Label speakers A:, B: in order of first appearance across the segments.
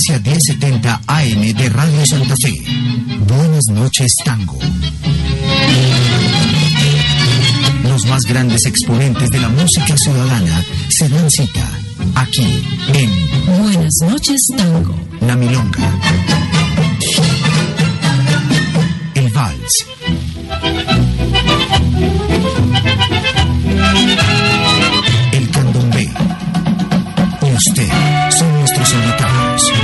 A: frecuencia 1070 AM de Radio Santa Fe. Buenas noches, Tango. Los más grandes exponentes de la música ciudadana se dan cita aquí en
B: Buenas noches, Tango.
A: La Milonga, el Vals, el Candomblé y usted son nuestros invitados.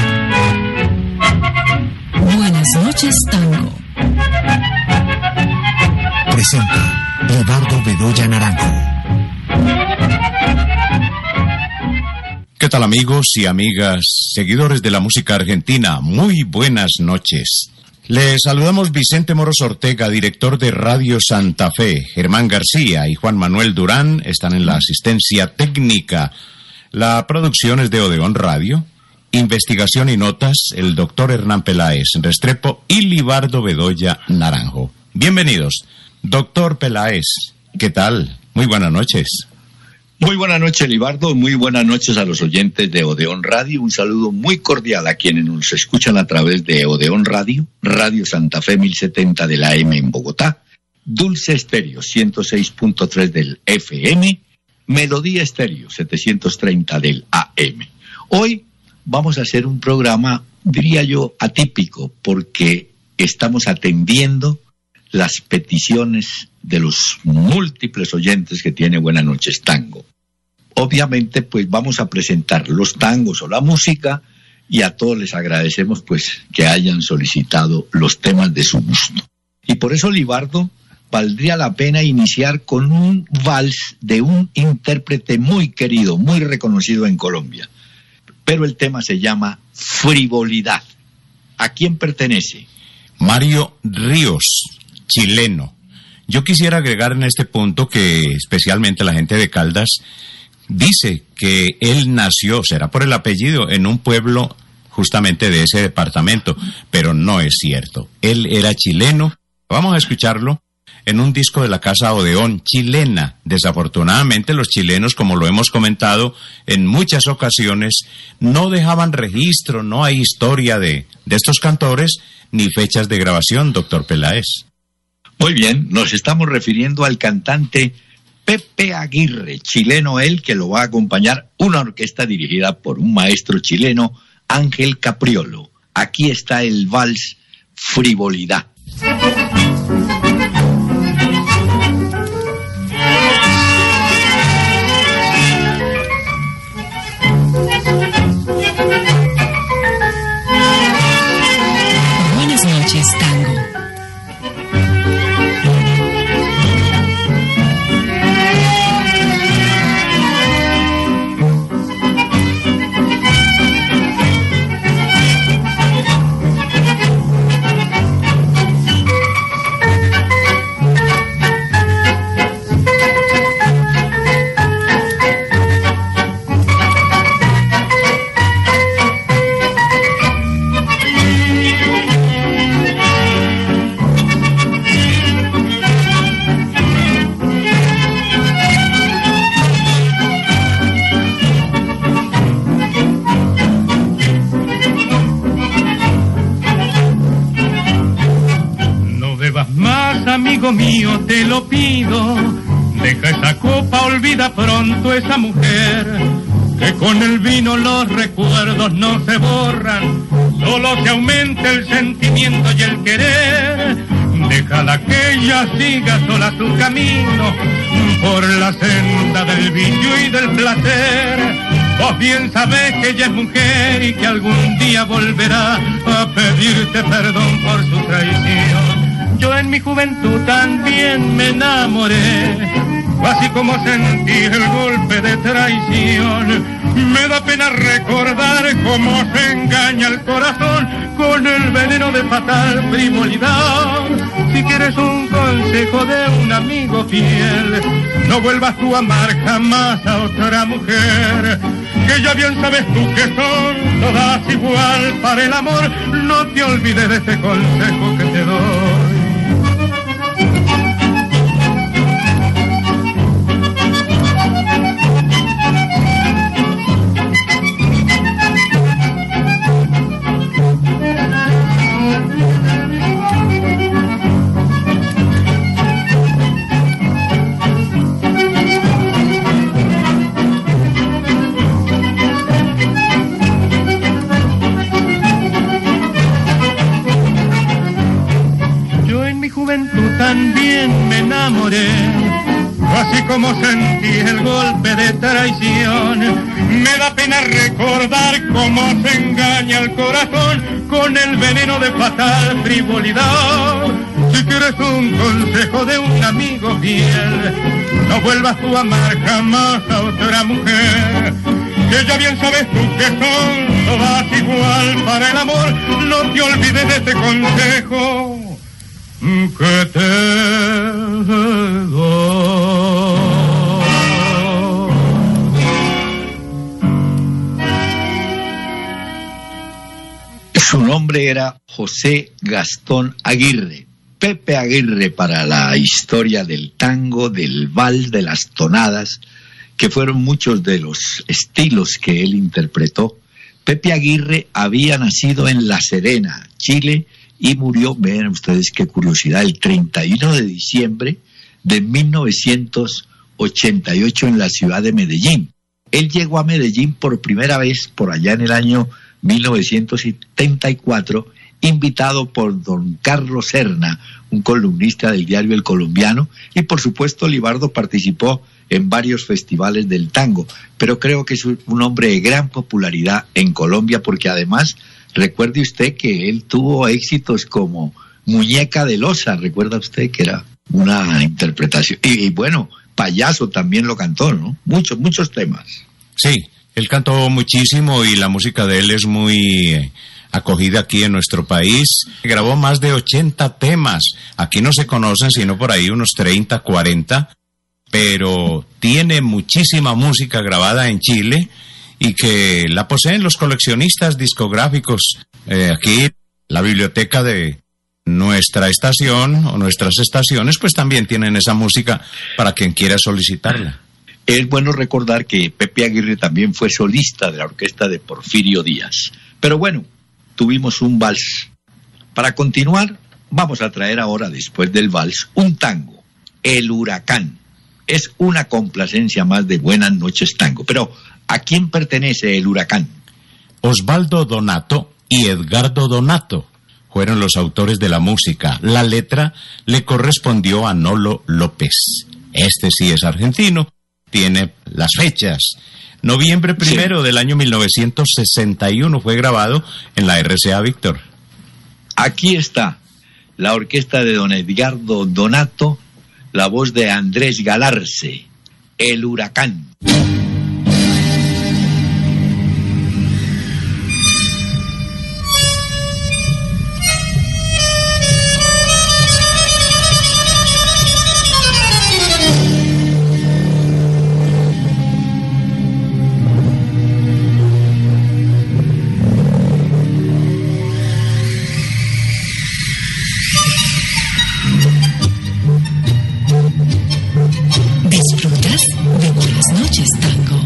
B: Buenas noches, Tango.
A: Presenta Libardo Bedoya Naranjo.
C: ¿Qué tal, amigos y amigas, seguidores de la música argentina? Muy buenas noches. Les saludamos Vicente Moros Ortega, director de Radio Santa Fe. Germán García y Juan Manuel Durán están en la asistencia técnica. La producción es de Odeón Radio. Investigación y notas, el doctor Hernán Peláez Restrepo y Libardo Bedoya Naranjo. Bienvenidos. Doctor Peláez, ¿qué tal? Muy buenas noches.
D: Muy buenas noches, Libardo. Muy buenas noches a los oyentes de Odeón Radio. Un saludo muy cordial a quienes nos escuchan a través de Odeón Radio, Radio Santa Fe 1070 del AM en Bogotá, Dulce Estéreo 106.3 del FM, Melodía Estéreo 730 del AM. Hoy vamos a hacer un programa, diría yo, atípico, porque estamos atendiendo las peticiones de los múltiples oyentes que tiene Buenas noches, Tango. Obviamente, pues vamos a presentar los tangos o la música, y a todos les agradecemos pues que hayan solicitado los temas de su gusto. Y por eso, Libardo, valdría la pena iniciar con un vals de un intérprete muy querido, muy reconocido en Colombia. Pero el tema se llama Frivolidad. ¿A quién pertenece?
C: Mario Ríos, chileno. Yo quisiera agregar en este punto que especialmente la gente de Caldas dice que él nació, será por el apellido, en un pueblo justamente de ese departamento, pero no es cierto. Él era chileno. Vamos a escucharlo en un disco de la Casa Odeón, chilena. Desafortunadamente los chilenos, como lo hemos comentado en muchas ocasiones, no dejaban registro, no hay historia de estos cantores ni fechas de grabación, doctor Peláez.
D: Muy bien, nos estamos refiriendo al cantante Pepe Aguirre, chileno él, que lo va a acompañar una orquesta dirigida por un maestro chileno, Ángel Capriolo. Aquí está el vals Frivolidad.
B: Buenas noches, Tango.
E: Amigo mío, te lo pido, deja esa copa, olvida pronto esa mujer, que con el vino los recuerdos no se borran, solo se aumenta el sentimiento y el querer. Déjala que ella siga sola su camino, por la senda del vicio y del placer. Vos bien sabés que ella es mujer y que algún día volverá a pedirte perdón por su traición. Yo en mi juventud también me enamoré, así como sentí el golpe de traición. Me da pena recordar cómo se engaña el corazón con el veneno de fatal frivolidad. Si quieres un consejo de un amigo fiel, no vuelvas tú a amar jamás a otra mujer, que ya bien sabes tú que son todas igual para el amor. No te olvides de este consejo que te doy. como sentí el golpe de traición. Me da pena recordar cómo se engaña el corazón con el veneno de fatal frivolidad. Si quieres un consejo de un amigo fiel, no vuelvas tú a amar jamás a otra mujer, que ya bien sabes tú que son todas igual para el amor. No te olvides de este consejo que te doy.
D: Su nombre era José Gastón Aguirre, Pepe Aguirre para la historia del tango, del vals, de las tonadas, que fueron muchos de los estilos que él interpretó. Pepe Aguirre había nacido en La Serena, Chile, y murió, vean ustedes qué curiosidad, el 31 de diciembre de 1988 en la ciudad de Medellín. Él llegó a Medellín por primera vez por allá en el año 1974, invitado por don Carlos Serna, un columnista del diario El Colombiano, y por supuesto Libardo participó en varios festivales del tango, pero creo que es un hombre de gran popularidad en Colombia, porque además, recuerde usted que él tuvo éxitos como Muñeca de Loza, recuerda usted que era una interpretación, y bueno, Payaso también lo cantó, ¿no? Muchos temas.
C: Sí, él cantó muchísimo y la música de él es muy acogida aquí en nuestro país. Grabó más de 80 temas. Aquí no se conocen sino por ahí unos 30, 40, pero tiene muchísima música grabada en Chile y que la poseen los coleccionistas discográficos. Aquí la biblioteca de nuestra estación o nuestras estaciones pues también tienen esa música para quien quiera solicitarla.
D: Es bueno recordar que Pepe Aguirre también fue solista de la orquesta de Porfirio Díaz. Pero bueno, tuvimos un vals. Para continuar, vamos a traer ahora, después del vals, un tango, El Huracán. Es una complacencia más de Buenas Noches Tango. Pero, ¿a quién pertenece El Huracán?
C: Osvaldo Donato y Edgardo Donato fueron los autores de la música. La letra le correspondió a Nolo López. Este sí es argentino. Tiene las fechas. Noviembre 1 del año 1961 fue grabado en la RCA Víctor.
D: Aquí está la orquesta de don Edgardo Donato, la voz de Andrés Galarce, El Huracán.
B: Disfrutas de Buenas Noches Tango.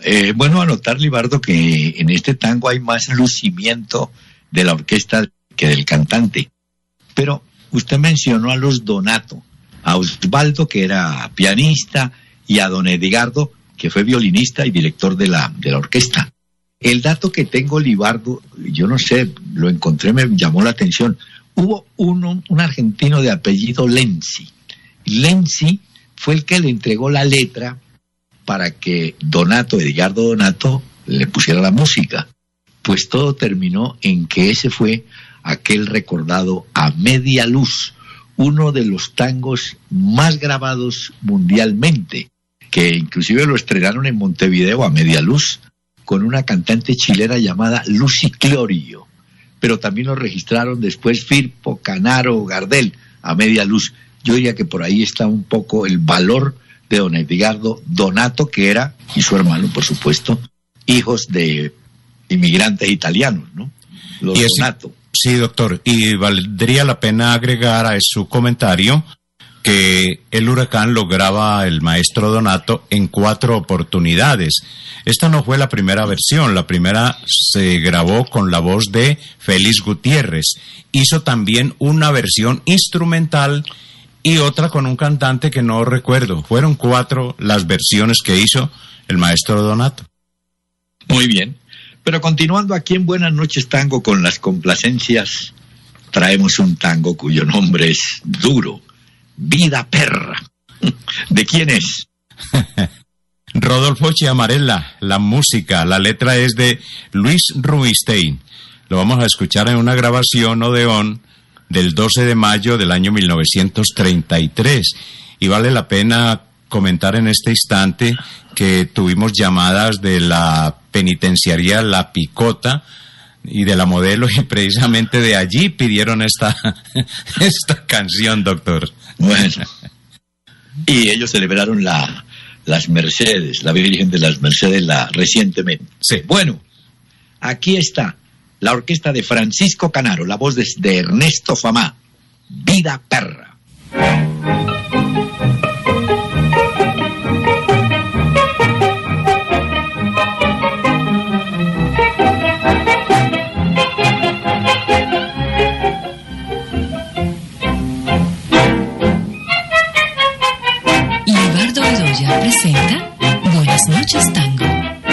D: Bueno, anotar, Libardo, que en este tango hay más lucimiento de la orquesta que del cantante. Pero usted mencionó a los Donato, a Osvaldo, que era pianista, y a don Edgardo, que fue violinista y director de la orquesta. El dato que tengo, Libardo, yo no sé, lo encontré, me llamó la atención. Hubo un argentino de apellido Lenzi. Lenzi fue el que le entregó la letra para que Edgardo Donato, le pusiera la música. Pues todo terminó en que ese fue aquel recordado A Media Luz, uno de los tangos más grabados mundialmente, que inclusive lo estrenaron en Montevideo, A Media Luz, con una cantante chilena llamada Lucy Clorio. Pero también lo registraron después Firpo, Canaro, Gardel, A Media Luz. Yo diría que por ahí está un poco el valor de don Edgardo Donato, que era, y su hermano, por supuesto, hijos de inmigrantes italianos, ¿no? Los Donato.
C: Sí, doctor, y valdría la pena agregar a su comentario que el Huracán lo graba el maestro Donato en 4 oportunidades. Esta no fue la primera versión, la primera se grabó con la voz de Félix Gutiérrez. Hizo también una versión instrumental y otra con un cantante que no recuerdo. Fueron 4 las versiones que hizo el maestro Donato.
D: Muy bien, pero continuando aquí en Buenas Noches Tango con las complacencias, traemos un tango cuyo nombre es duro, Vida Perra. ¿De quién es?
C: Rodolfo Chiamarella, la música, la letra es de Luis Rubinstein. Lo vamos a escuchar en una grabación Odeón del 12 de mayo del año 1933. Y vale la pena comentar en este instante que tuvimos llamadas de la penitenciaría La Picota y de la Modelo, y precisamente de allí pidieron esta canción, doctor.
D: Bueno, y ellos celebraron las Mercedes, la Virgen de las Mercedes recientemente.
C: Sí.
D: Bueno, aquí está la orquesta de Francisco Canaro, la voz de Ernesto Famá, Vida Perra.
B: Libardo Bedoya presenta Buenas Noches Tango.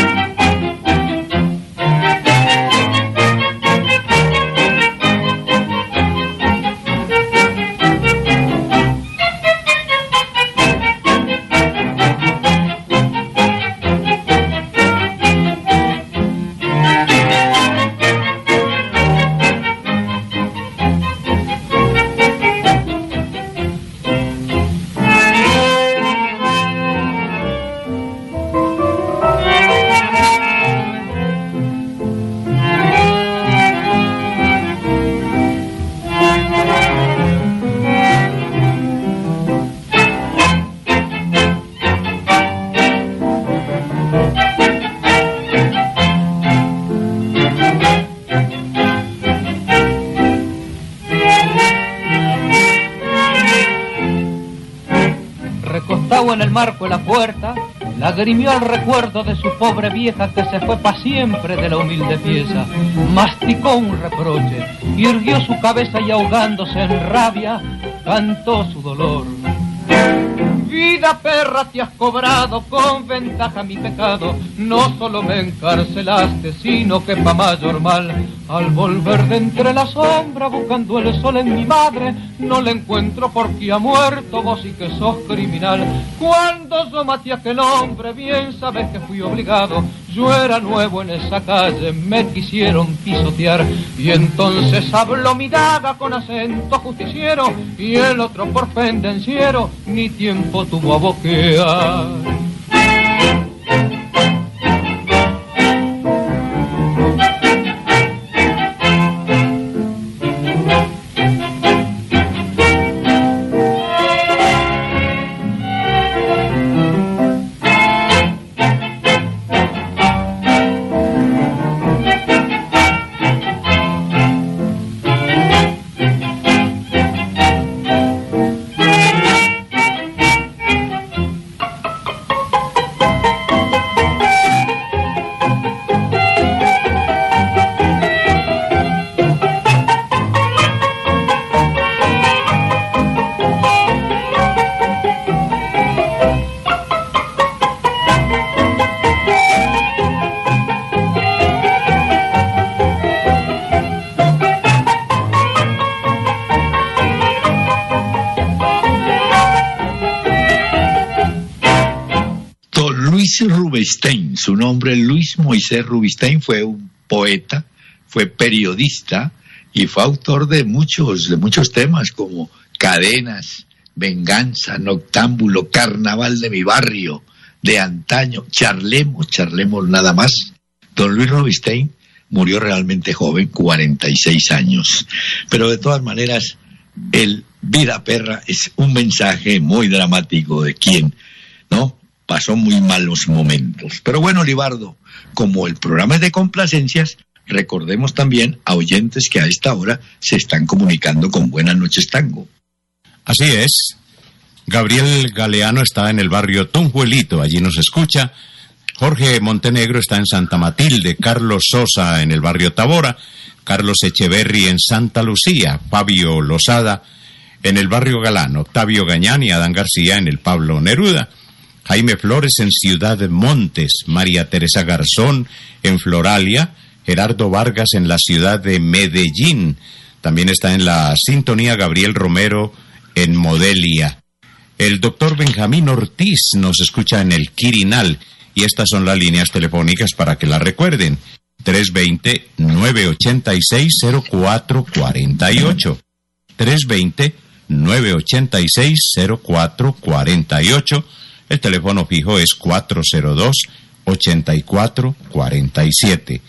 F: En el marco de la puerta, lagrimió el recuerdo de su pobre vieja que se fue pa' siempre de la humilde pieza. Masticó un reproche, irguió su cabeza y ahogándose en rabia, cantó su dolor. Vida perra, te has cobrado con ventaja mi pecado, no solo me encarcelaste, sino que pa' mayor mal, al volver de entre la sombra buscando el sol en mi madre, no le encuentro porque ha muerto, vos y que sos criminal. Cuando yo maté a aquel hombre, bien sabes que fui obligado, yo era nuevo en esa calle, me quisieron pisotear, y entonces habló mi daga con acento justiciero, y el otro por pendenciero, ni tiempo tuvo a boquear.
D: Luis Rubinstein, su nombre Luis Moisés Rubinstein, fue un poeta, fue periodista y fue autor de muchos temas como Cadenas, Venganza, Noctámbulo, Carnaval de mi barrio, de antaño, Charlemos nada más. Don Luis Rubinstein murió realmente joven, 46 años. Pero de todas maneras, el Vida Perra es un mensaje muy dramático de quien, ¿no?, pasó muy malos momentos. Pero bueno, Libardo, como el programa es de complacencias, recordemos también a oyentes que a esta hora se están comunicando con Buenas Noches Tango.
C: Así es. Gabriel Galeano está en el barrio Tonjuelito, allí nos escucha. Jorge Montenegro está en Santa Matilde, Carlos Sosa en el barrio Tabora, Carlos Echeverry en Santa Lucía, Fabio Lozada en el barrio Galán, Octavio Gañán y Adán García en el Pablo Neruda, Jaime Flores en Ciudad Montes, María Teresa Garzón en Floralia, Gerardo Vargas en la ciudad de Medellín, también está en la sintonía Gabriel Romero en Modelia. El doctor Benjamín Ortiz nos escucha en el Quirinal y estas son las líneas telefónicas para que la recuerden. 320-986-0448. 320-986-0448. El teléfono fijo es 402-8447.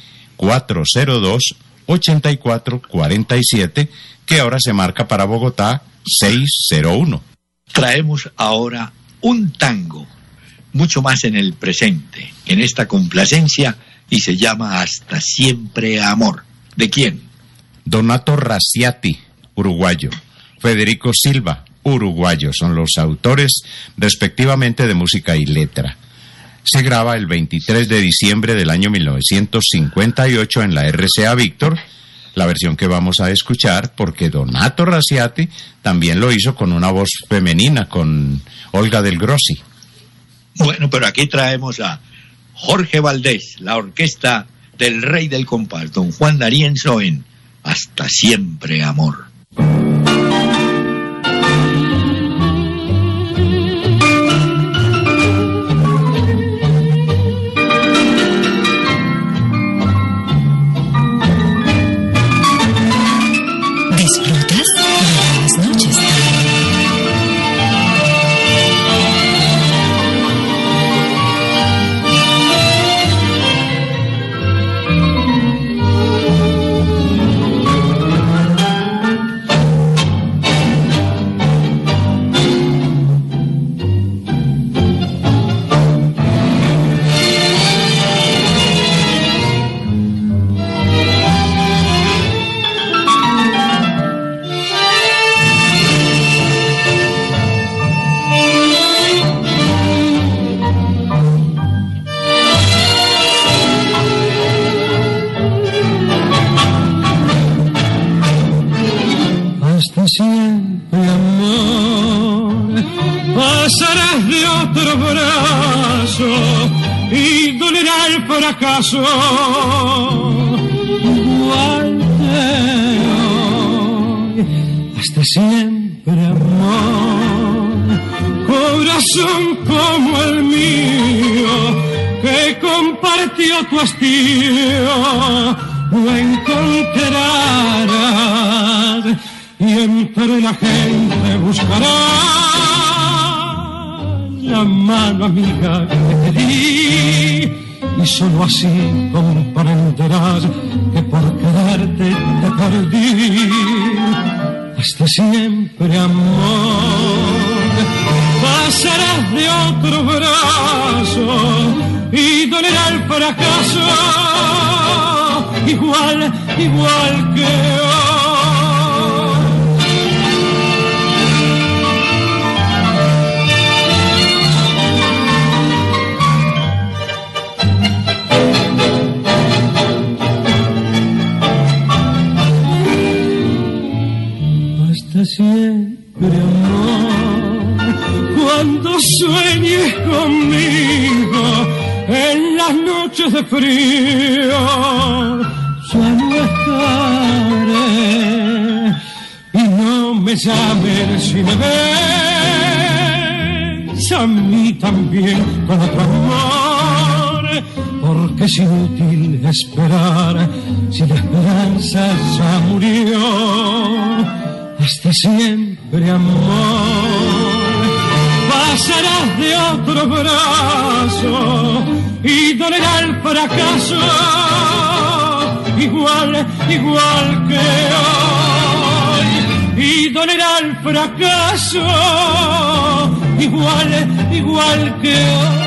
C: 402-8447, que ahora se marca para Bogotá 601.
D: Traemos ahora un tango, mucho más en el presente, en esta complacencia, y se llama Hasta Siempre Amor. ¿De quién?
C: Donato Raciati, uruguayo. Federico Silva, uruguayo. Son los autores, respectivamente, de música y letra. Se graba el 23 de diciembre del año 1958 en la RCA Víctor, la versión que vamos a escuchar, porque Donato Raciati también lo hizo con una voz femenina, con Olga del Grossi.
D: Bueno, pero aquí traemos a Jorge Valdés, la orquesta del rey del compás, don Juan D'Arienzo, en Hasta Siempre Amor.
B: ¿Disfrutas de Buenas Noches Tango?
E: Siempre, amor, pasarás de otro brazo y dolerá el fracaso. Igual que hoy, hasta siempre, amor, corazón como el mío, que compartió tu hastío, lo encontrarás. Y entre la gente buscará la mano amiga que te di, y solo así comprenderás que por quererte te perdí. Hasta siempre, amor, pasarás de otro brazo y dolerá el fracaso, igual que hoy. Siempre, amor, cuando sueñes conmigo en las noches de frío, ya no estaré, y no me llames si me ves a mí también con otro amor. porque es inútil esperar si la esperanza ya murió. Hasta siempre, amor, pasarás de otro brazo y dolerá el fracaso igual que hoy, y dolerá el fracaso igual que hoy.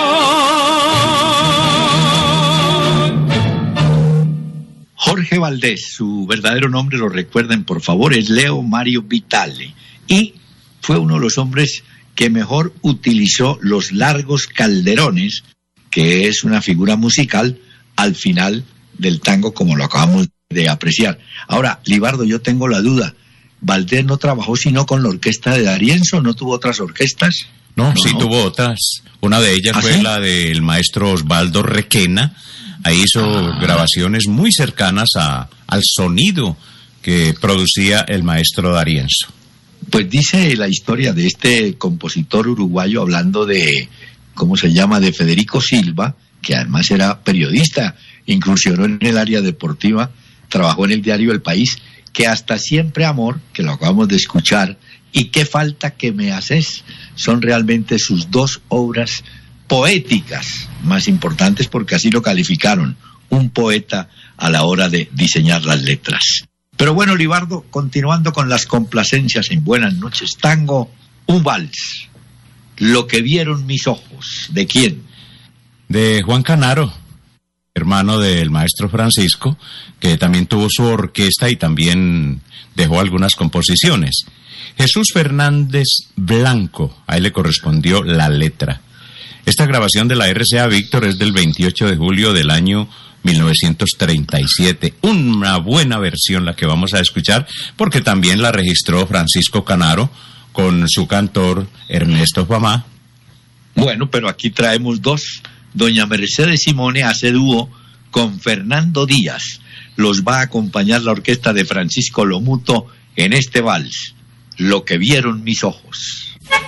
D: Jorge Valdés, su verdadero nombre, lo recuerden por favor, es Leo Mario Vitale, y fue uno de los hombres que mejor utilizó los largos calderones, que es una figura musical al final del tango, como lo acabamos de apreciar. Ahora, Libardo, yo tengo la duda, ¿Valdés no trabajó sino con la orquesta de D'Arienzo? ¿No tuvo otras orquestas?
C: No, sí tuvo otras. Una de ellas fue la del maestro Osvaldo Requena. Ahí hizo grabaciones muy cercanas al sonido que producía el maestro D'Arienzo.
D: Pues dice la historia de este compositor uruguayo, hablando de, ¿cómo se llama?, de Federico Silva, que además era periodista, incursionó en el área deportiva, trabajó en el diario El País, que hasta Siempre Amor, que lo acabamos de escuchar, y Qué falta que me haces, son realmente sus dos obras poéticas más importantes, porque así lo calificaron, un poeta a la hora de diseñar las letras. Pero bueno, Libardo, continuando con las complacencias en Buenas Noches Tango, un vals, Lo que vieron mis ojos. ¿De quién?
C: De Juan Canaro, hermano del maestro Francisco, que también tuvo su orquesta y también dejó algunas composiciones. Jesús Fernández Blanco, a él le correspondió la letra. Esta grabación de la RCA Víctor es del 28 de julio del año 1937. Una buena versión la que vamos a escuchar, porque también la registró Francisco Canaro con su cantor Ernesto Famá.
D: Bueno, pero aquí traemos dos. Doña Mercedes Simone hace dúo con Fernando Díaz. Los va a acompañar la orquesta de Francisco Lomuto en este vals, Lo que vieron mis ojos.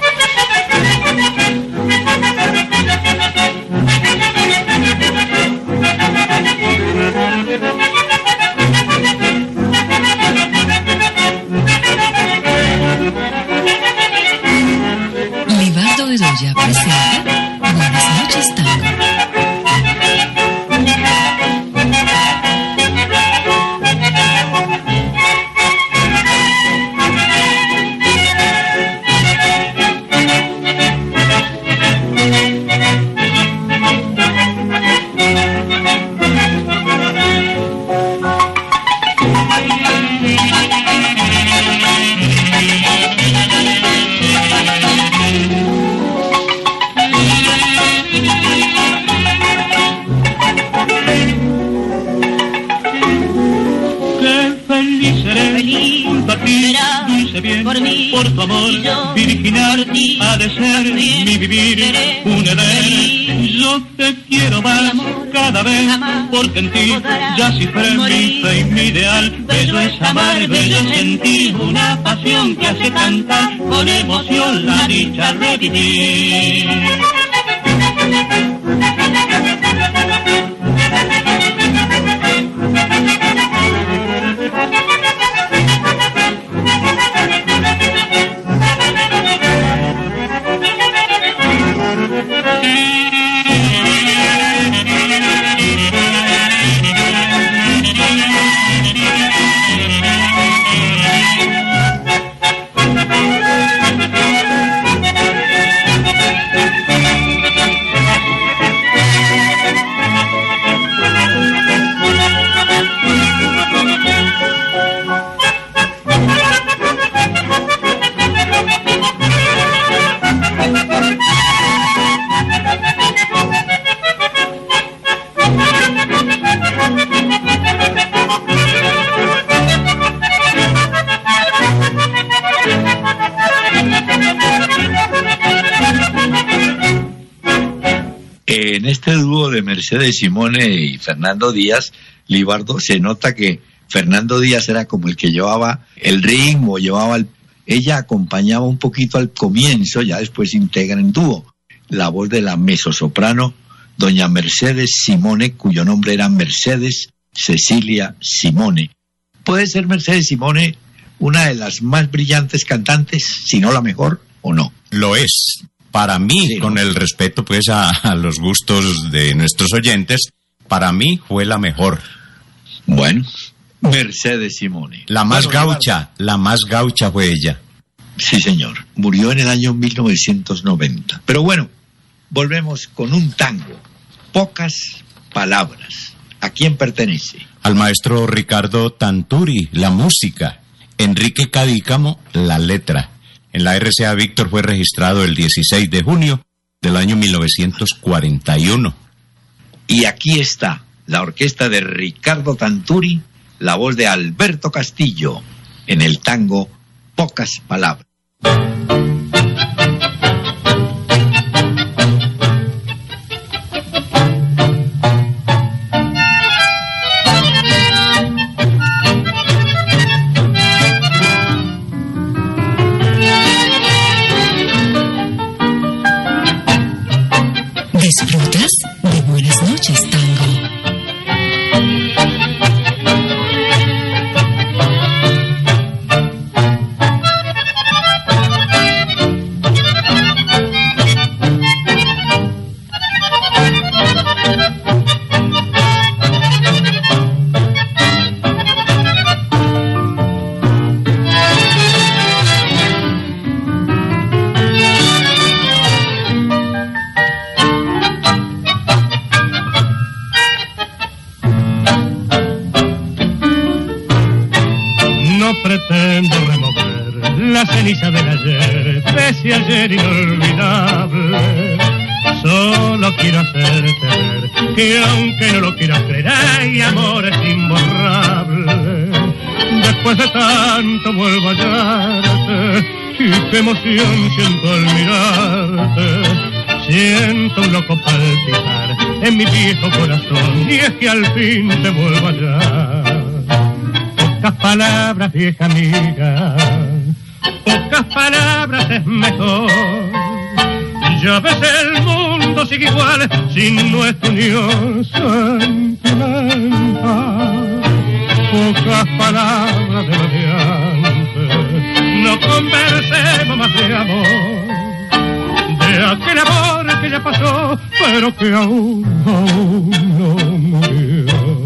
B: Libardo Bedoya presenta Buenas Noches Tango.
E: Por tu amor virginal ha de ser mi vivir un edén. Yo te quiero más cada vez, porque en ti ya cifré mi fe y mi ideal. Bello es amar, bello es sentir una pasión que hace cantar con emoción la dicha de vivir.
D: En este dúo de Mercedes Simone y Fernando Díaz, Libardo, se nota que Fernando Díaz era como el que llevaba el ritmo, ella acompañaba un poquito al comienzo, ya después se integra en dúo. La voz de la mezzosoprano doña Mercedes Simone, cuyo nombre era Mercedes Cecilia Simone. ¿Puede ser Mercedes Simone una de las más brillantes cantantes, si no la mejor, o no?
C: Lo es. Para mí, sí, con el respeto pues a los gustos de nuestros oyentes, para mí fue la mejor.
D: Bueno, Mercedes Simone.
C: La más gaucha fue ella.
D: Sí, señor. Murió en el año 1990. Pero bueno, volvemos con un tango. Pocas palabras. ¿A quién pertenece?
C: Al maestro Ricardo Tanturi, la música. Enrique Cadícamo, la letra. En la RCA Víctor fue registrado el 16 de junio del año 1941.
D: Y aquí está la orquesta de Ricardo Tanturi, la voz de Alberto Castillo, en el tango Pocas Palabras.
B: ¿Disfrutas de Buenas noches, Tango?
E: Pretendo remover la ceniza del ayer, de ese ayer inolvidable. Solo quiero hacerte ver que aunque no lo quieras creer, hay amores imborrables. Después de tanto vuelvo a hallarte, y qué emoción siento al mirarte. Siento un loco palpitar en mi viejo corazón, y es que al fin te vuelvo a hallar. Pocas palabras, vieja amiga, pocas palabras es mejor. Ya ves, el mundo sigue igual sin nuestra unión sentimental. Pocas palabras de lo de antes, no conversemos más de amor, de aquel amor que ya pasó, pero que aún no murió.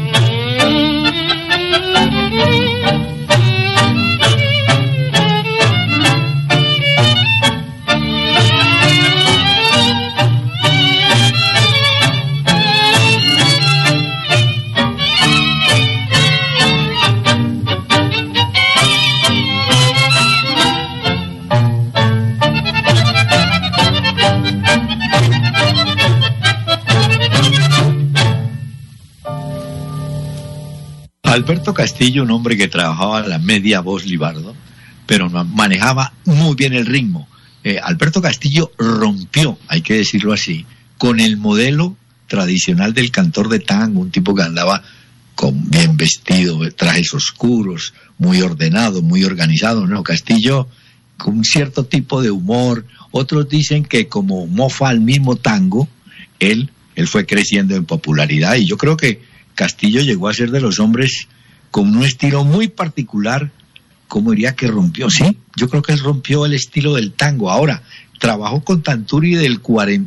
D: Alberto Castillo, un hombre que trabajaba la media voz Libardo, pero manejaba muy bien el ritmo. Alberto Castillo rompió, hay que decirlo así, con el modelo tradicional del cantor de tango, un tipo que andaba con bien vestido, trajes oscuros, muy ordenado, muy organizado. No, Castillo con un cierto tipo de humor. Otros dicen que como mofa al mismo tango, él fue creciendo en popularidad, y yo creo que Castillo llegó a ser de los hombres con un estilo muy particular. ¿Cómo diría que rompió? Sí, yo creo que él rompió el estilo del tango. Ahora, trabajó con Tanturi del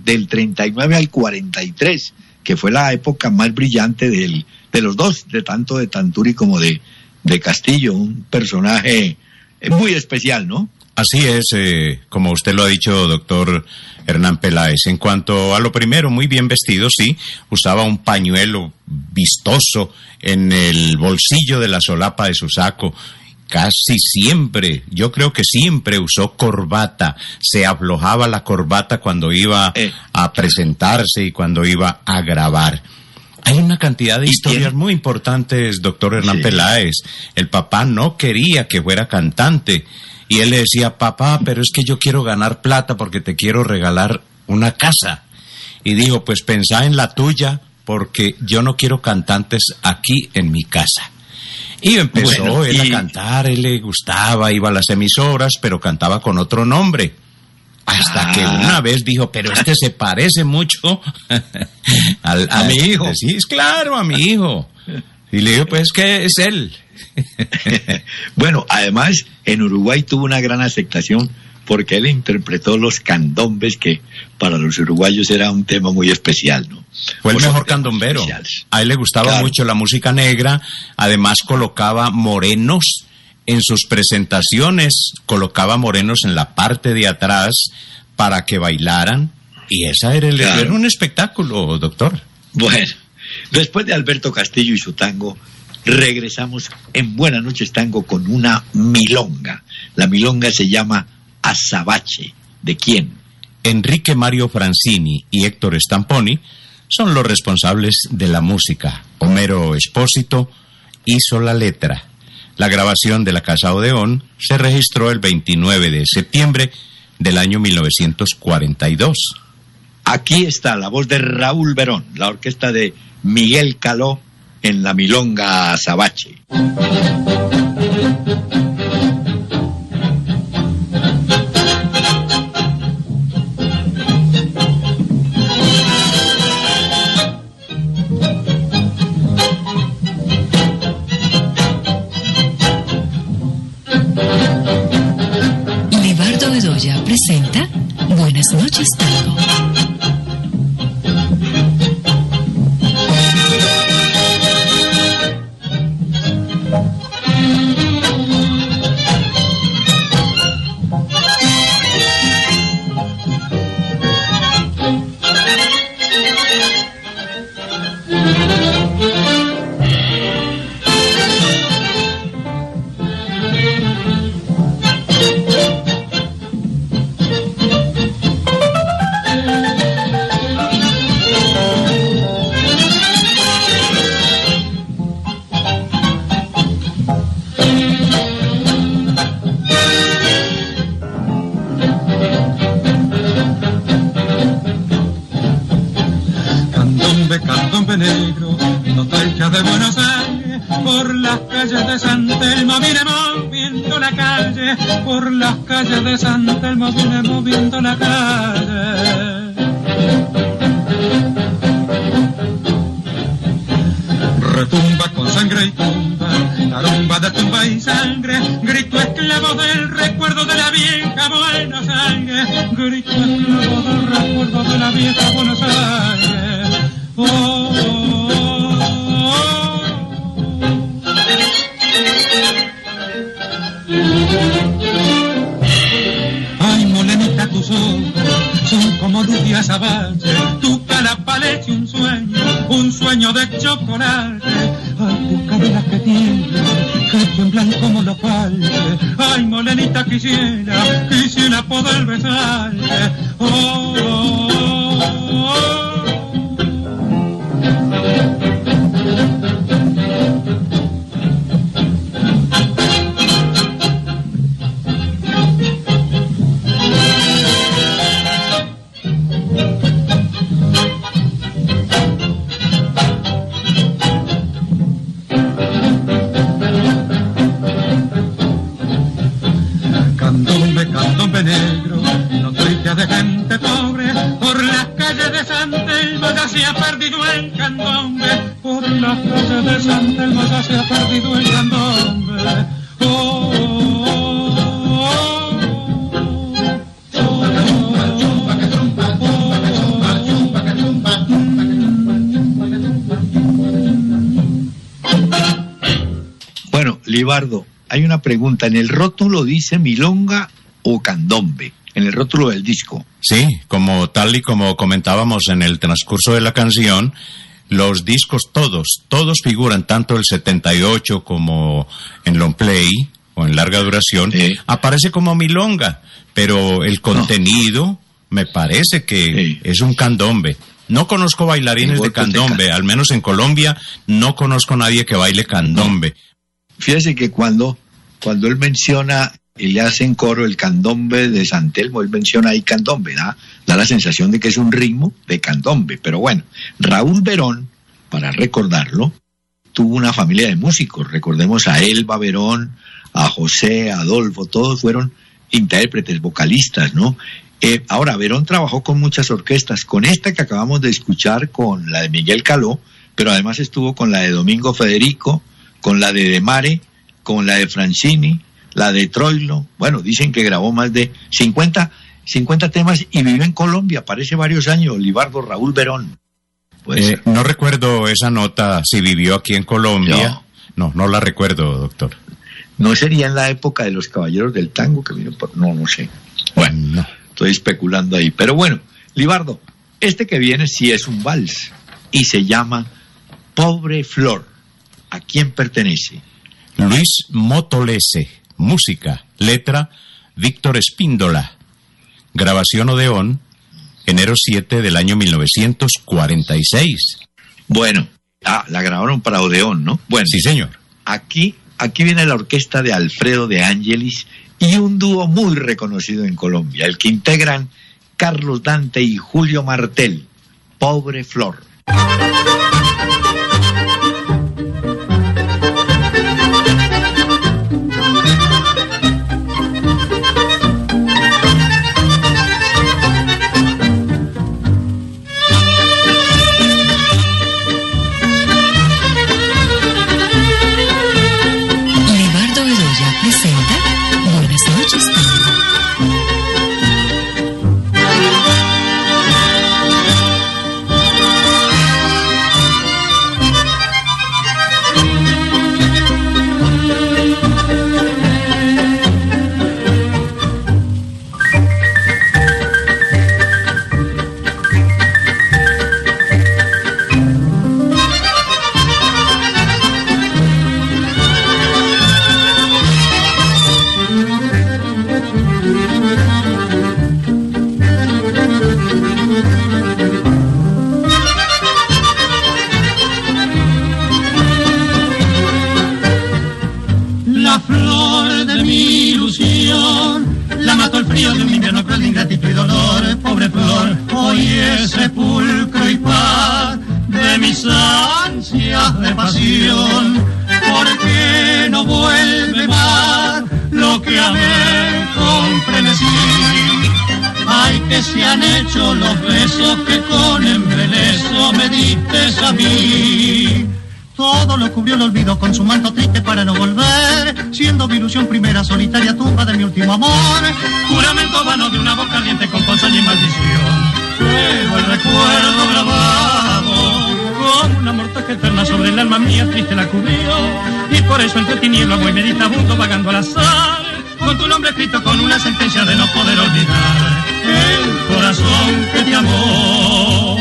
D: 39 al 43, que fue la época más brillante de los dos, de tanto de Tanturi como de Castillo, un personaje muy especial, ¿no?
C: Así es, como usted lo ha dicho, doctor Hernán Peláez. En cuanto a lo primero, muy bien vestido, sí. Usaba un pañuelo vistoso en el bolsillo de la solapa de su saco. Casi siempre, yo creo que siempre usó corbata. Se aflojaba la corbata cuando iba a presentarse y cuando iba a grabar. Hay una cantidad de historias muy importantes, doctor Hernán Peláez. El papá no quería que fuera cantante. Y él le decía, papá, pero es que yo quiero ganar plata porque te quiero regalar una casa. Y dijo, pues pensá en la tuya porque yo no quiero cantantes aquí en mi casa. Y empezó él a cantar, él le gustaba, iba a las emisoras, pero cantaba con otro nombre. Hasta que una vez dijo, pero este se parece mucho
D: a mi hijo.
C: Sí, es claro, a mi hijo. Y le digo, pues que es él.
D: Bueno, además, en Uruguay tuvo una gran aceptación porque él interpretó los candombes, que para los uruguayos era un tema muy especial, ¿no?
C: Fue el mejor candombero. A él le gustaba mucho la música negra, además colocaba morenos en sus presentaciones, colocaba morenos en la parte de atrás para que bailaran, y esa era un espectáculo, doctor.
D: Bueno, después de Alberto Castillo y su tango, regresamos en Buenas noches Tango con una milonga. La milonga se llama Azabache. ¿De quién?
C: Enrique Mario Francini y Héctor Stamponi son los responsables de la música. Homero Espósito hizo la letra. La grabación de la Casa Odeón se registró el 29 de septiembre del año 1942.
D: Aquí está la voz de Raúl Verón, la orquesta de Miguel Caló en la milonga Azabache.
B: Libardo Bedoya presenta Buenas noches Tango.
E: Candombe negro, nostalgia de Buenos Aires, por las calles de San Telmo viene moviendo la calle, por las calles de San Telmo viene moviendo la calle. Retumba con sangre y tumba, tarumba de tumba y sangre, grito esclavo del recuerdo de la vieja Buenos Aires, grito esclavo del recuerdo de la vieja Buenos Aires. Oh, oh, oh, oh. Ay, molenita, tus ojos son como luz de azabache, tu cara parece un sueño de chocolate. Ay, tus caderas que tiemblan como los palmes. Ay, molenita, quisiera poder besarte. Oh, oh, oh, oh. Candombe negro, noticia de gente pobre, por las calles de San Telmo ya se ha perdido el candombe, por las calles de San Telmo ya se ha perdido el candombe. Oh, oh,
D: oh. Bueno, Libardo, hay una pregunta. ¿En el rótulo dice milonga o candombe? En el rótulo del disco.
C: Sí, como tal y como comentábamos en el transcurso de la canción, los discos todos figuran, tanto el 78 como en long play o en larga duración, aparece como milonga, pero el contenido me parece que es un candombe. No conozco bailarines de candombe, al menos en Colombia no conozco a nadie que baile candombe.
D: Fíjese que cuando él menciona y le hacen coro el candombe de San Telmo, él menciona ahí candombe, da la sensación de que es un ritmo de candombe. Pero bueno, Raúl Verón, para recordarlo, tuvo una familia de músicos. Recordemos a Elba Verón, a José, a Adolfo, todos fueron intérpretes, vocalistas, ¿no? Ahora, Verón trabajó con muchas orquestas, con esta que acabamos de escuchar, con la de Miguel Caló, pero además estuvo con la de Domingo Federico, con la de Mare, con la de Francini, la de Troilo. Bueno, dicen que grabó más de 50 temas y vivió en Colombia, parece varios años, Libardo Raúl Verón. Pues,
C: no recuerdo esa nota, si vivió aquí en Colombia. No la recuerdo, doctor.
D: ¿No sería en la época de los Caballeros del Tango que vino por...? No sé. Bueno, no. Estoy especulando ahí. Pero bueno, Libardo, este que viene sí es un vals y se llama Pobre Flor. ¿A quién pertenece?
C: Luis Motolese. Música, letra, Víctor Espíndola. Grabación Odeón, enero 7 del año 1946.
D: Bueno, la grabaron para Odeón, ¿no? Bueno,
C: sí, señor.
D: Aquí viene la orquesta de Alfredo de Ángelis y un dúo muy reconocido en Colombia, el que integran Carlos Dante y Julio Martel, Pobre Flor.
G: Con su manto triste para no volver, siendo mi ilusión primera, solitaria tumba de mi último amor. Juramento vano de una voz caliente con ponzoña y maldición. Pero el recuerdo grabado, como una mortaja eterna sobre el alma mía triste la cubrió. Y por eso entre tinieblas voy meditabundo vagando al azar, con tu nombre escrito con una sentencia de no poder olvidar el corazón que te amó.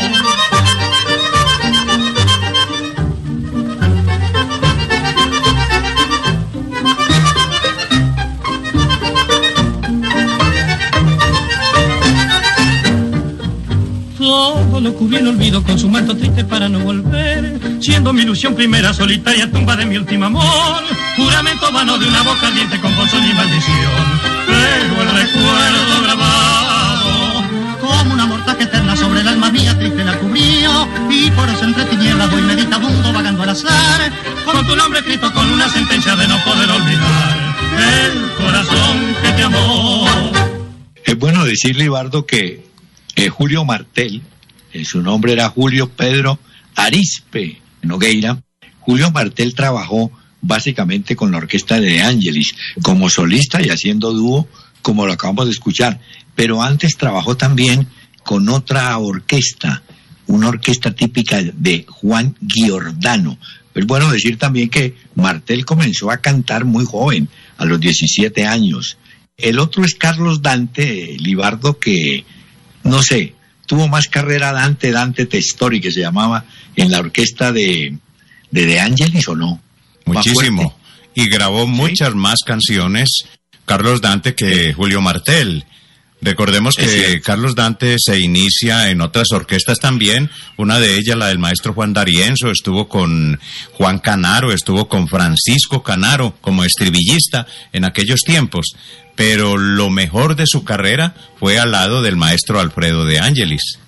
G: Todo lo cubrí el olvido con su manto triste para no volver, siendo mi ilusión primera, solitaria tumba de mi último amor. Juramento vano de una voz caliente con ponzoña y maldición. Pero el recuerdo grabado, como una mortaja eterna sobre el alma mía triste la cubrió. Y por eso entre tinieblas voy meditabundo vagando al azar, con tu nombre escrito con una sentencia de no poder olvidar el corazón que te amó.
D: Es bueno decirle, Libardo, que Julio Martel, su nombre era Julio Pedro Arispe Nogueira. Julio Martel trabajó básicamente con la orquesta de Ángelis, como solista y haciendo dúo, como lo acabamos de escuchar. Pero antes trabajó también con otra orquesta, una orquesta típica de Juan Giordano. Es bueno decir también que Martel comenzó a cantar muy joven, a los 17 años. El otro es Carlos Dante, Libardo, que no sé, tuvo más carrera Dante Testori, que se llamaba, en la orquesta de Ángelis, ¿o no?
C: Muchísimo. Y grabó muchas más canciones Carlos Dante que Julio Martel. Recordemos que Carlos Dante se inicia en otras orquestas también, una de ellas la del maestro Juan D'Arienzo, estuvo con Juan Canaro, estuvo con Francisco Canaro como estribillista en aquellos tiempos, pero lo mejor de su carrera fue al lado del maestro Alfredo de Ángelis.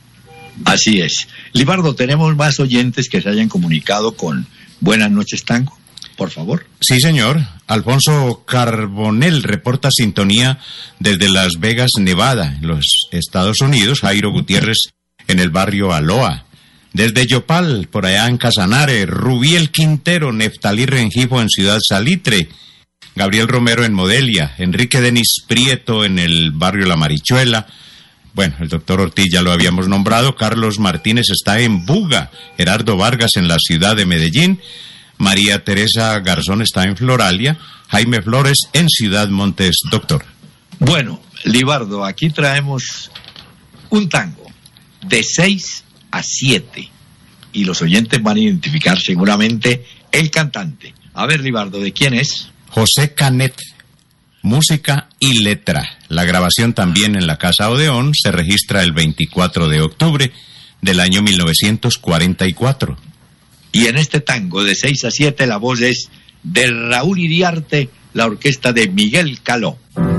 D: Así es. Libardo, tenemos más oyentes que se hayan comunicado con Buenas noches, Tango. por favor.
C: Sí, señor. Alfonso Carbonell reporta sintonía desde Las Vegas, Nevada, en los Estados Unidos. Jairo Gutiérrez en el barrio Aloha. Desde Yopal, por allá en Casanare. Rubiel Quintero, Neftalí Rengifo en Ciudad Salitre. Gabriel Romero en Modelia. Enrique Denis Prieto en el barrio La Marichuela. Bueno, el doctor Ortiz ya lo habíamos nombrado. Carlos Martínez está en Buga. Gerardo Vargas en la ciudad de Medellín. María Teresa Garzón está en Floralia. Jaime Flores en Ciudad Montes, doctor.
D: Bueno, Libardo, aquí traemos un tango de 6 a 7. Y los oyentes van a identificar seguramente el cantante. A ver, Libardo, ¿de quién es?
C: José Canet. Música y letra. La grabación también en la Casa Odeón se registra el 24 de octubre del año 1944.
D: Y en este tango de 6 a 7 la voz es de Raúl Iriarte, la orquesta de Miguel Caló.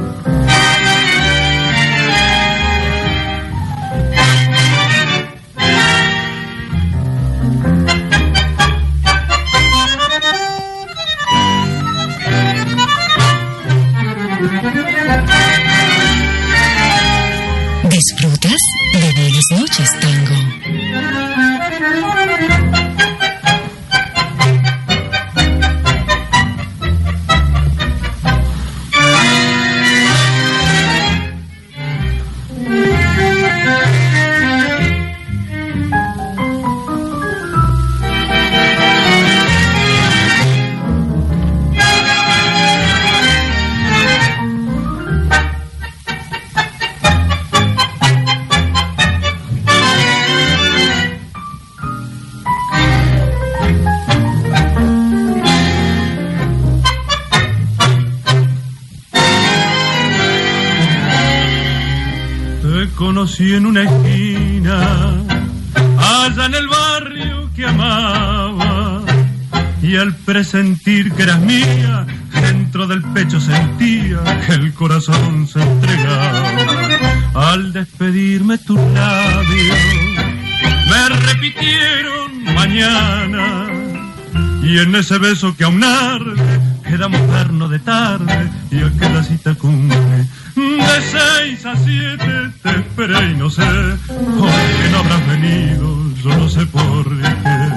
B: ¿Disfrutas de Buenas Noches, Tango?
E: Conocí en una esquina, allá en el barrio que amaba, y al presentir que eras mía, dentro del pecho sentía que el corazón se entregaba. Al despedirme tus labios, me repitieron mañana, y en ese beso que aún arde, quedamos vernos de tarde, y aquella cita cumple. De 6 a 7 te esperé y no sé por qué no habrás venido, yo no sé por qué.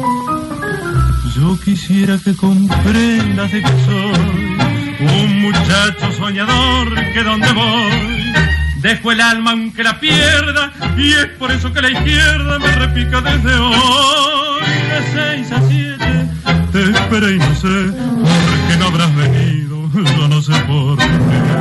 E: Yo quisiera que comprendas de que soy un muchacho soñador que donde voy dejo el alma aunque la pierda, y es por eso que la izquierda me repica desde hoy. De 6 a 7 te esperé y no sé por qué no habrás venido, yo no sé por qué.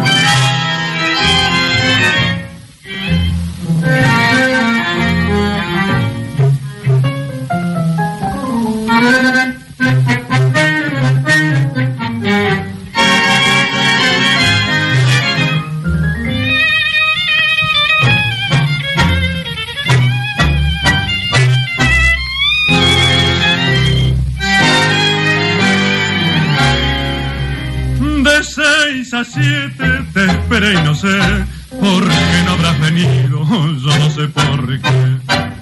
E: De 6 a 7 te esperé y no sé por qué no habrás venido, yo no sé por qué.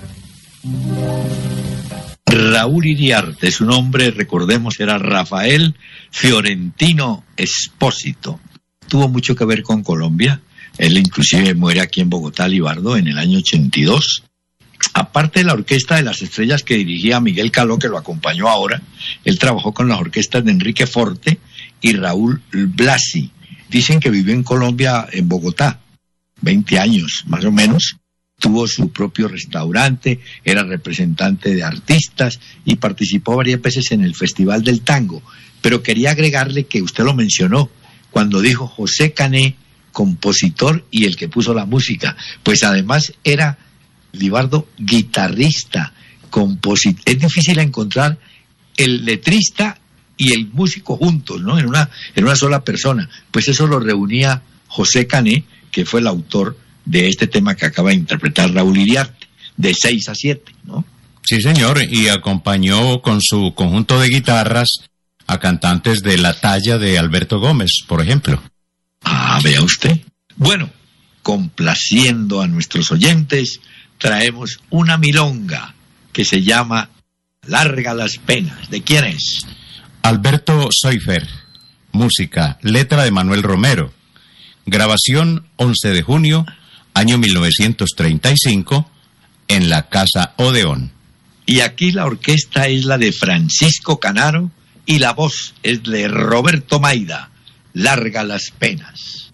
D: Raúl Iriarte, su nombre, recordemos, era Rafael Fiorentino Espósito. Tuvo mucho que ver con Colombia. Él inclusive muere aquí en Bogotá, Libardo, en el año 82. Aparte de la Orquesta de las Estrellas que dirigía Miguel Caló, que lo acompañó ahora, él trabajó con las orquestas de Enrique Forte y Raúl Blasi. Dicen que vivió en Colombia, en Bogotá, 20 años más o menos. Tuvo su propio restaurante, era representante de artistas y participó varias veces en el Festival del Tango. Pero quería agregarle que usted lo mencionó cuando dijo José Cané, compositor y el que puso la música. Pues además era, Libardo, guitarrista, compositor. Es difícil encontrar el letrista y el músico juntos, ¿no? En una sola persona. Pues eso lo reunía José Cané, que fue el autor de este tema que acaba de interpretar Raúl Iriarte, de 6 a 7, ¿no?
C: Sí, señor, y acompañó con su conjunto de guitarras a cantantes de la talla de Alberto Gómez, por ejemplo.
D: Ah, vea usted. Bueno, complaciendo a nuestros oyentes, traemos una milonga que se llama Larga las penas. ¿De quién es?
C: Alberto Soifer, música, letra de Manuel Romero, grabación 11 de junio, año 1935, en la Casa Odeón.
D: Y aquí la orquesta es la de Francisco Canaro y la voz es de Roberto Maida, Larga las penas.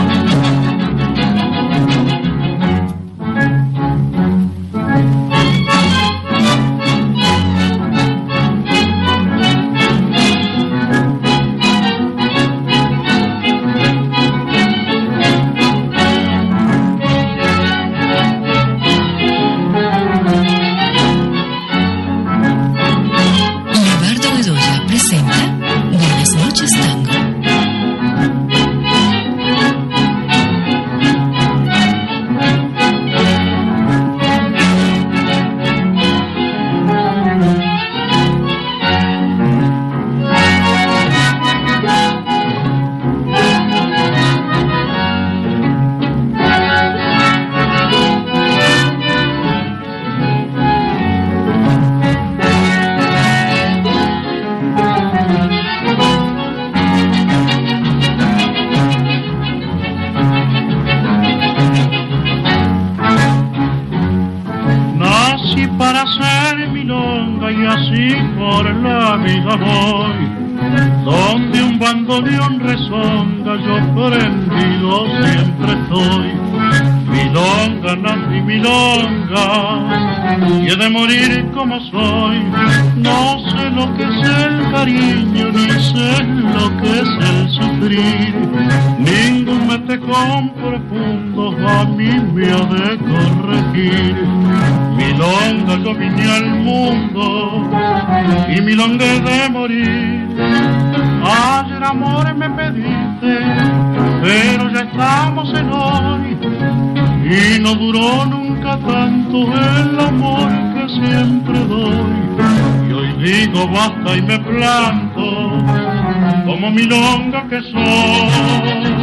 E: Donde un bandoneón rezonga, yo prendido siempre estoy. Milonga, nací milonga, y he de morir como soy. No sé lo que es el cariño, ni sé lo que es el sufrir. Ningún metejón profundo a mí me ha de corregir. Milonga, yo vine al mundo y milonga he de morir. Ayer amor me pediste, pero ya estamos en hoy. Y no duró nunca tanto el amor que siempre doy. Y hoy digo basta y me planto como milonga que soy.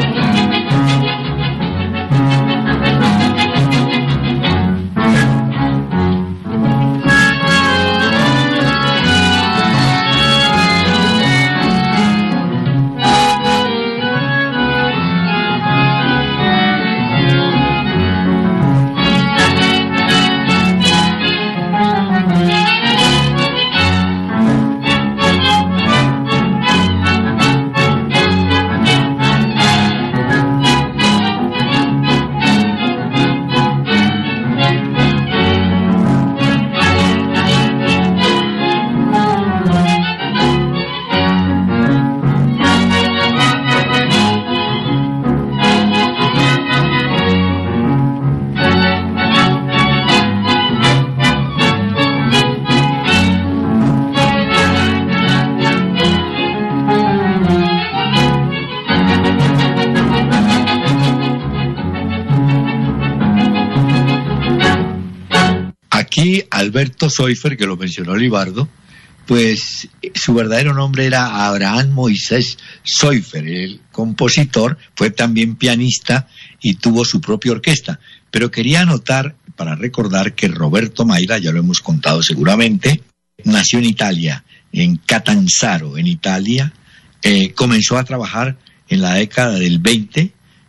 D: Alberto Soifer, que lo mencionó Libardo, pues su verdadero nombre era Abraham Moisés Soifer. El compositor fue también pianista y tuvo su propia orquesta. Pero quería anotar, para recordar, que Roberto Maida, ya lo hemos contado seguramente, nació en Italia, en Catanzaro, en Italia. Comenzó a trabajar en la década del 20,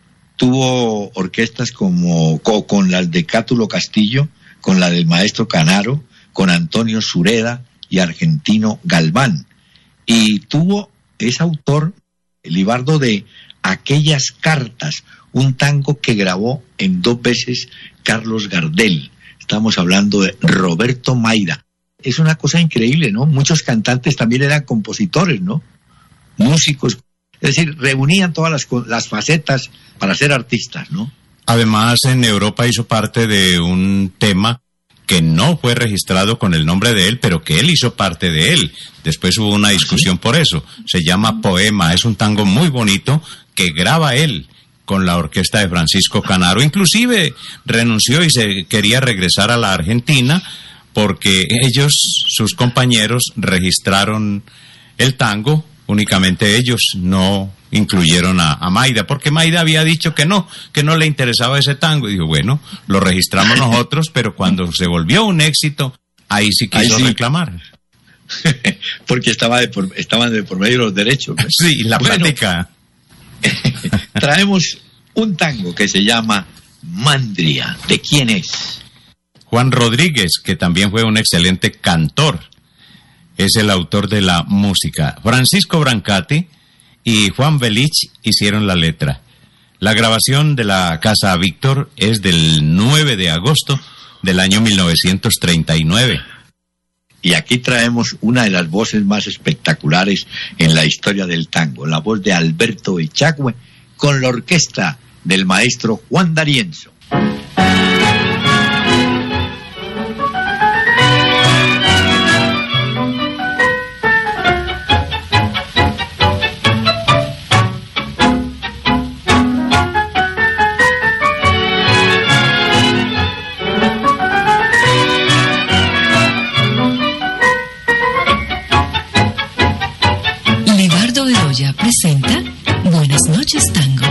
D: tuvo orquestas como con las de Cátulo Castillo, con la del maestro Canaro, con Antonio Sureda y Argentino Galván. Y es autor, Libardo, de Aquellas Cartas, un tango que grabó en 2 veces Carlos Gardel. Estamos hablando de Roberto Maida. Es una cosa increíble, ¿no? Muchos cantantes también eran compositores, ¿no? Músicos. Es decir, reunían todas las facetas para ser artistas, ¿no?
C: Además, en Europa hizo parte de un tema que no fue registrado con el nombre de él, pero que él hizo parte de él. Después hubo una discusión por eso. Se llama Poema. Es un tango muy bonito que graba él con la orquesta de Francisco Canaro. Inclusive renunció y se quería regresar a la Argentina porque ellos, sus compañeros, registraron el tango. Únicamente ellos no incluyeron a Maida, porque Maida había dicho que no le interesaba ese tango. Y dijo, bueno, lo registramos nosotros, pero cuando se volvió un éxito, ahí sí quiso reclamar.
D: porque estaban de por medio los derechos. ¿Ves?
C: Sí, la plática.
D: Traemos un tango que se llama Mandria. ¿De quién es?
C: Juan Rodríguez, que también fue un excelente cantor, es el autor de la música. Francisco Brancati y Juan Belich hicieron la letra. La grabación de la Casa Víctor es del 9 de agosto del año 1939.
D: Y aquí traemos una de las voces más espectaculares en la historia del tango, la voz de Alberto Echagüe, con la orquesta del maestro Juan D'Arienzo.
B: Presenta Buenas noches, tango.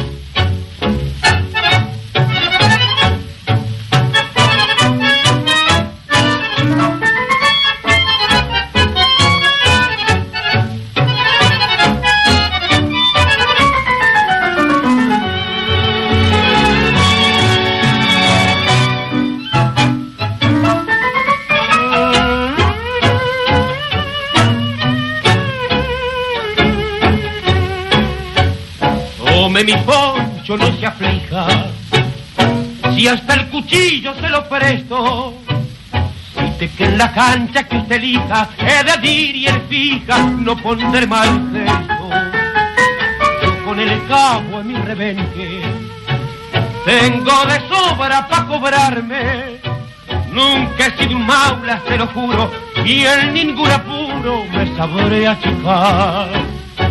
F: Mi poncho no se aflija, si hasta el cuchillo se lo presto, si que en la cancha que usted elija he de dir y el fija, no poner mal gesto. Yo con el cabo en mi rebenque tengo de sobra pa' cobrarme, nunca he sido un maula, se lo juro, y en ningún apuro me sabré achicar.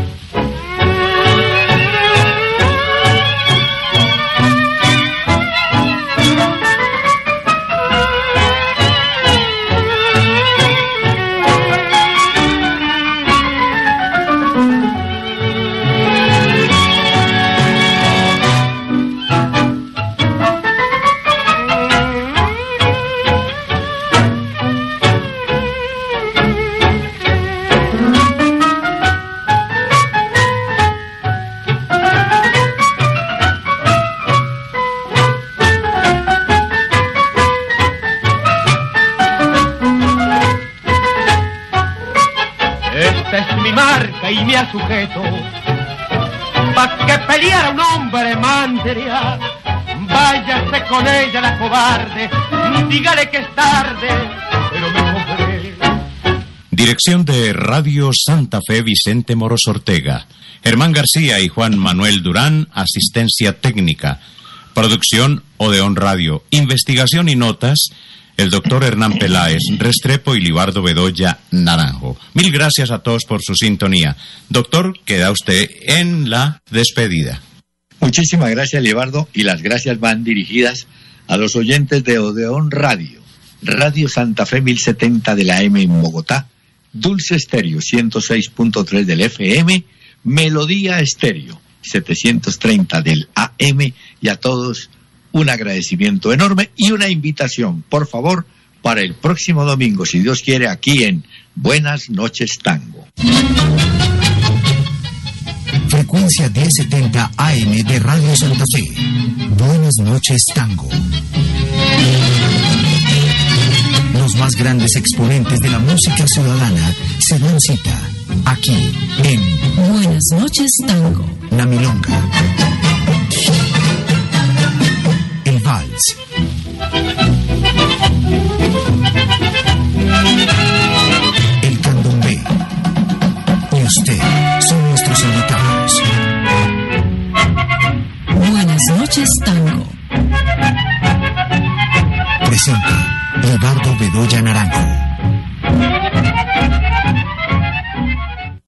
F: Y me ha sujeto pa' que peleara un hombre mandria, váyase con ella la cobarde, dígale que es tarde, pero me compré.
C: Dirección de Radio Santa Fe, Vicente Moros Ortega. Germán García y Juan Manuel Durán, asistencia técnica. Producción Odeón Radio. Investigación y notas, el doctor Hernán Peláez, Restrepo y Libardo Bedoya Naranjo. Mil gracias a todos por su sintonía. Doctor, queda usted en la despedida.
D: Muchísimas gracias, Libardo, y las gracias van dirigidas a los oyentes de Odeón Radio, Radio Santa Fe 1070 de la M en Bogotá, Dulce Estéreo 106.3 del FM, Melodía Estéreo 730 del AM, y a todos un agradecimiento enorme y una invitación, por favor, para el próximo domingo, si Dios quiere, aquí en Buenas noches, tango.
A: Frecuencia 1070 AM de Radio Santa Fe. Buenas noches, tango. Los más grandes exponentes de la música ciudadana se dan cita aquí en
B: Buenas noches, tango.
A: La Milonga, el vals, el candombe y usted son nuestros invitados.
B: Buenas noches, tango.
A: Presenta Libardo Bedoya Naranjo.